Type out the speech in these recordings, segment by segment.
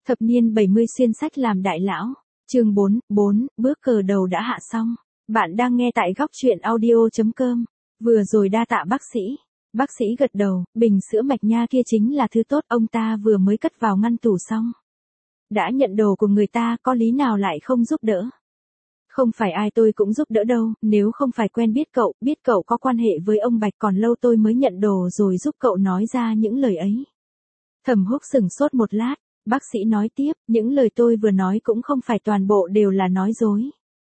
Thập niên 70 xuyên sách làm đại lão. Chương 4, bước cờ đầu đã hạ xong. Bạn đang nghe tại góc truyện audio.com. Vừa rồi đa tạ bác sĩ. Bác sĩ gật đầu, bình sữa mạch nha kia chính là thứ tốt ông ta vừa mới cất vào ngăn tủ xong. Đã nhận đồ của người ta có lý nào lại không giúp đỡ. Không phải ai tôi cũng giúp đỡ đâu, nếu không phải quen biết cậu có quan hệ với ông Bạch còn lâu tôi mới nhận đồ rồi giúp cậu nói ra những lời ấy. Thẩm Húc sửng sốt một lát, bác sĩ nói tiếp, những lời tôi vừa nói cũng không phải toàn bộ đều là nói dối.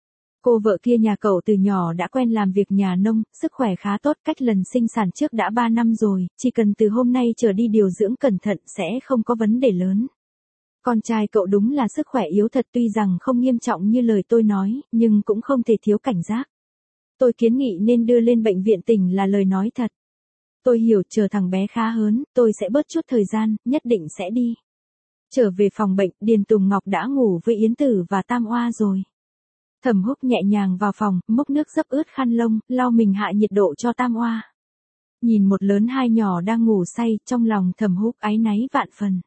Cô vợ kia nhà cậu từ nhỏ đã quen làm việc nhà nông, sức khỏe khá tốt, cách lần sinh sản trước đã 3 năm rồi, chỉ cần từ hôm nay trở đi điều dưỡng cẩn thận sẽ không có vấn đề lớn. Con trai cậu đúng là sức khỏe yếu thật, tuy rằng không nghiêm trọng như lời tôi nói, nhưng cũng không thể thiếu cảnh giác. Tôi kiến nghị nên đưa lên bệnh viện tỉnh là lời nói thật. Tôi hiểu, chờ thằng bé khá hơn, tôi sẽ bớt chút thời gian, nhất định sẽ đi. Trở về phòng bệnh, Điền Tùng Ngọc đã ngủ với Yến Tử và Tam Oa rồi. Thẩm Húc nhẹ nhàng vào phòng, múc nước dấp ướt khăn lông, lau mình hạ nhiệt độ cho Tam Oa. Nhìn một lớn hai nhỏ đang ngủ say, trong lòng Thẩm Húc áy náy vạn phần.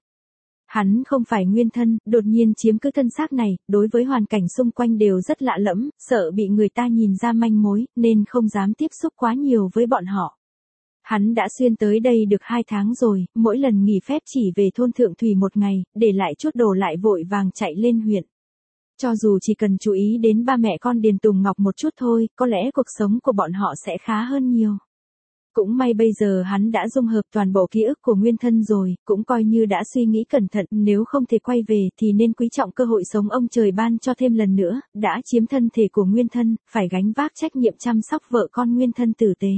Hắn không phải nguyên thân, đột nhiên chiếm cứ thân xác này, đối với hoàn cảnh xung quanh đều rất lạ lẫm, sợ bị người ta nhìn ra manh mối, nên không dám tiếp xúc quá nhiều với bọn họ. Hắn đã xuyên tới đây được 2 tháng rồi, mỗi lần nghỉ phép chỉ về thôn Thượng Thủy một ngày, để lại chút đồ lại vội vàng chạy lên huyện. Cho dù chỉ cần chú ý đến ba mẹ con Điền Tùng Ngọc một chút thôi, có lẽ cuộc sống của bọn họ sẽ khá hơn nhiều. Cũng may bây giờ hắn đã dung hợp toàn bộ ký ức của nguyên thân rồi, cũng coi như đã suy nghĩ cẩn thận, nếu không thể quay về thì nên quý trọng cơ hội sống ông trời ban cho thêm lần nữa, đã chiếm thân thể của nguyên thân, phải gánh vác trách nhiệm chăm sóc vợ con nguyên thân tử tế.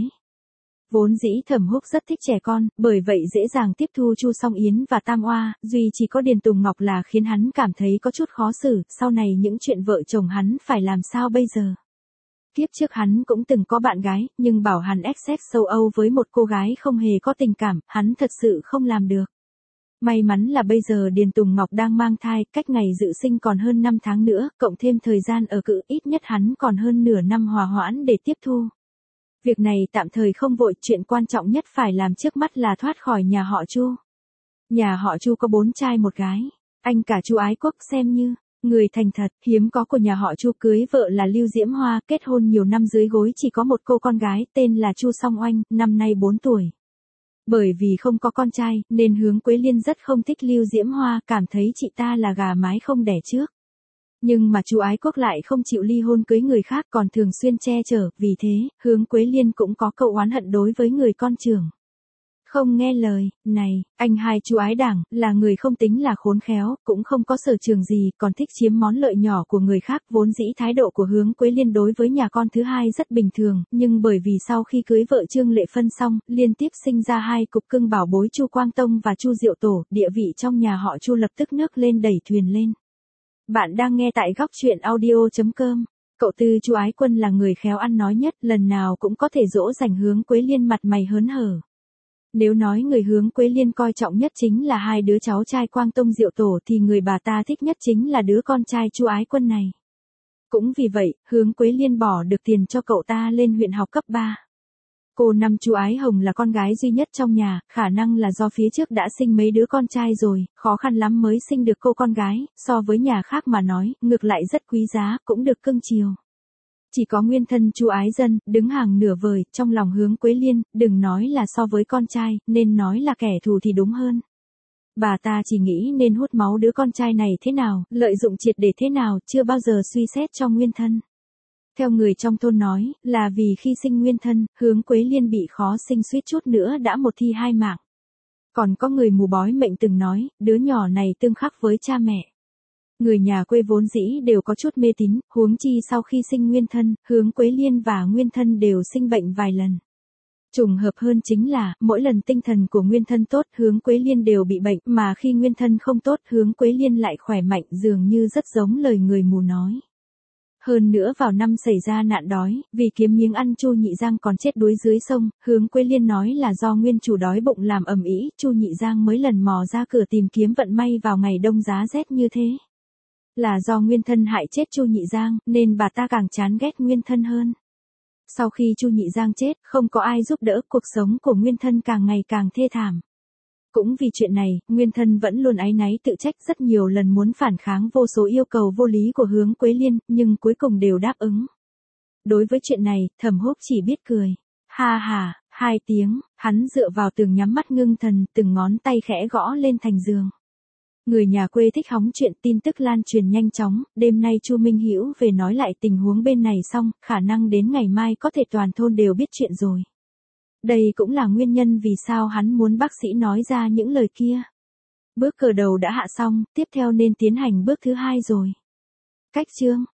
Vốn dĩ Thẩm Húc rất thích trẻ con, bởi vậy dễ dàng tiếp thu Chu Song Yến và Tam Oa, duy chỉ có Điền Tùng Ngọc là khiến hắn cảm thấy có chút khó xử, sau này những chuyện vợ chồng hắn phải làm sao bây giờ. Kiếp trước hắn cũng từng có bạn gái, nhưng bảo hắn sex châu Âu với một cô gái không hề có tình cảm, hắn thật sự không làm được. May mắn là bây giờ Điền Tùng Ngọc đang mang thai, cách ngày dự sinh còn hơn 5 tháng nữa, cộng thêm thời gian ở cữ ít nhất hắn còn hơn nửa năm hòa hoãn để tiếp thu. Việc này tạm thời không vội, chuyện quan trọng nhất phải làm trước mắt là thoát khỏi nhà họ Chu. Nhà họ Chu có 4 trai 1 gái, anh cả Chu Ái Quốc xem như người thành thật, hiếm có của nhà họ Chu, cưới vợ là Lưu Diễm Hoa, kết hôn nhiều năm dưới gối chỉ có một cô con gái tên là Chu Song Oanh, năm nay 4 tuổi. Bởi vì không có con trai, nên Hướng Quế Liên rất không thích Lưu Diễm Hoa, cảm thấy chị ta là gà mái không đẻ trước. Nhưng mà Chu Ái Quốc lại không chịu ly hôn cưới người khác, còn thường xuyên che chở, vì thế, Hướng Quế Liên cũng có câu oán hận đối với người con trưởng. Không nghe lời, này, anh hai Chu Ái Đảng, là người không tính là khốn khéo, cũng không có sở trường gì, còn thích chiếm món lợi nhỏ của người khác, vốn dĩ thái độ của Hướng Quế Liên đối với nhà con thứ hai rất bình thường, nhưng bởi vì sau khi cưới vợ Trương Lệ Phân xong, liên tiếp sinh ra 2 cục cưng bảo bối Chu Quang Tông và Chu Diệu Tổ, địa vị trong nhà họ Chu lập tức nước lên đẩy thuyền lên. Bạn đang nghe tại góc truyện audio.com. Cậu tư Chu Ái Quân là người khéo ăn nói nhất, lần nào cũng có thể dỗ dành Hướng Quế Liên mặt mày hớn hở. Nếu nói người Hướng Quế Liên coi trọng nhất chính là 2 đứa cháu trai Quang Tông Diệu Tổ thì người bà ta thích nhất chính là đứa con trai Chu Ái Quân này. Cũng vì vậy, Hướng Quế Liên bỏ được tiền cho cậu ta lên huyện học cấp 3. Cô năm Chu Ái Hồng là con gái duy nhất trong nhà, khả năng là do phía trước đã sinh mấy đứa con trai rồi, khó khăn lắm mới sinh được cô con gái, so với nhà khác mà nói, ngược lại rất quý giá, cũng được cưng chiều. Chỉ có nguyên thân Chu Ái Dân, đứng hàng nửa vời, trong lòng Hướng Quế Liên, đừng nói là so với con trai, nên nói là kẻ thù thì đúng hơn. Bà ta chỉ nghĩ nên hút máu đứa con trai này thế nào, lợi dụng triệt để thế nào, chưa bao giờ suy xét cho nguyên thân. Theo người trong thôn nói, là vì khi sinh nguyên thân, Hướng Quế Liên bị khó sinh suýt chút nữa đã 1 thi 2 mạng. Còn có người mù bói mệnh từng nói, đứa nhỏ này tương khắc với cha mẹ. Người nhà quê vốn dĩ đều có chút mê tín, huống chi sau khi sinh nguyên thân, Hướng Quế Liên và nguyên thân đều sinh bệnh vài lần. Trùng hợp hơn chính là, mỗi lần tinh thần của nguyên thân tốt, Hướng Quế Liên đều bị bệnh, mà khi nguyên thân không tốt, Hướng Quế Liên lại khỏe mạnh, dường như rất giống lời người mù nói. Hơn nữa vào năm xảy ra nạn đói, vì kiếm miếng ăn Chu Nhị Giang còn chết đuối dưới sông, Hướng Quế Liên nói là do nguyên chủ đói bụng làm ầm ĩ, Chu Nhị Giang mới lần mò ra cửa tìm kiếm vận may vào ngày đông giá rét như thế. Là do nguyên thân hại chết Chu Nhị Giang, nên bà ta càng chán ghét nguyên thân hơn. Sau khi Chu Nhị Giang chết, không có ai giúp đỡ, cuộc sống của nguyên thân càng ngày càng thê thảm. Cũng vì chuyện này, Nguyên Thân vẫn luôn áy náy tự trách, rất nhiều lần muốn phản kháng vô số yêu cầu vô lý của Hướng Quế Liên, nhưng cuối cùng đều đáp ứng. Đối với chuyện này, Thẩm Húc chỉ biết cười. Ha ha, 2 tiếng, hắn dựa vào tường nhắm mắt ngưng thần, từng ngón tay khẽ gõ lên thành giường. Người nhà quê thích hóng chuyện, tin tức lan truyền nhanh chóng, đêm nay Chu Minh Hữu về nói lại tình huống bên này xong, khả năng đến ngày mai có thể toàn thôn đều biết chuyện rồi. Đây cũng là nguyên nhân vì sao hắn muốn bác sĩ nói ra những lời kia. Bước cờ đầu đã hạ xong, tiếp theo nên tiến hành bước thứ 2 rồi. Cách chương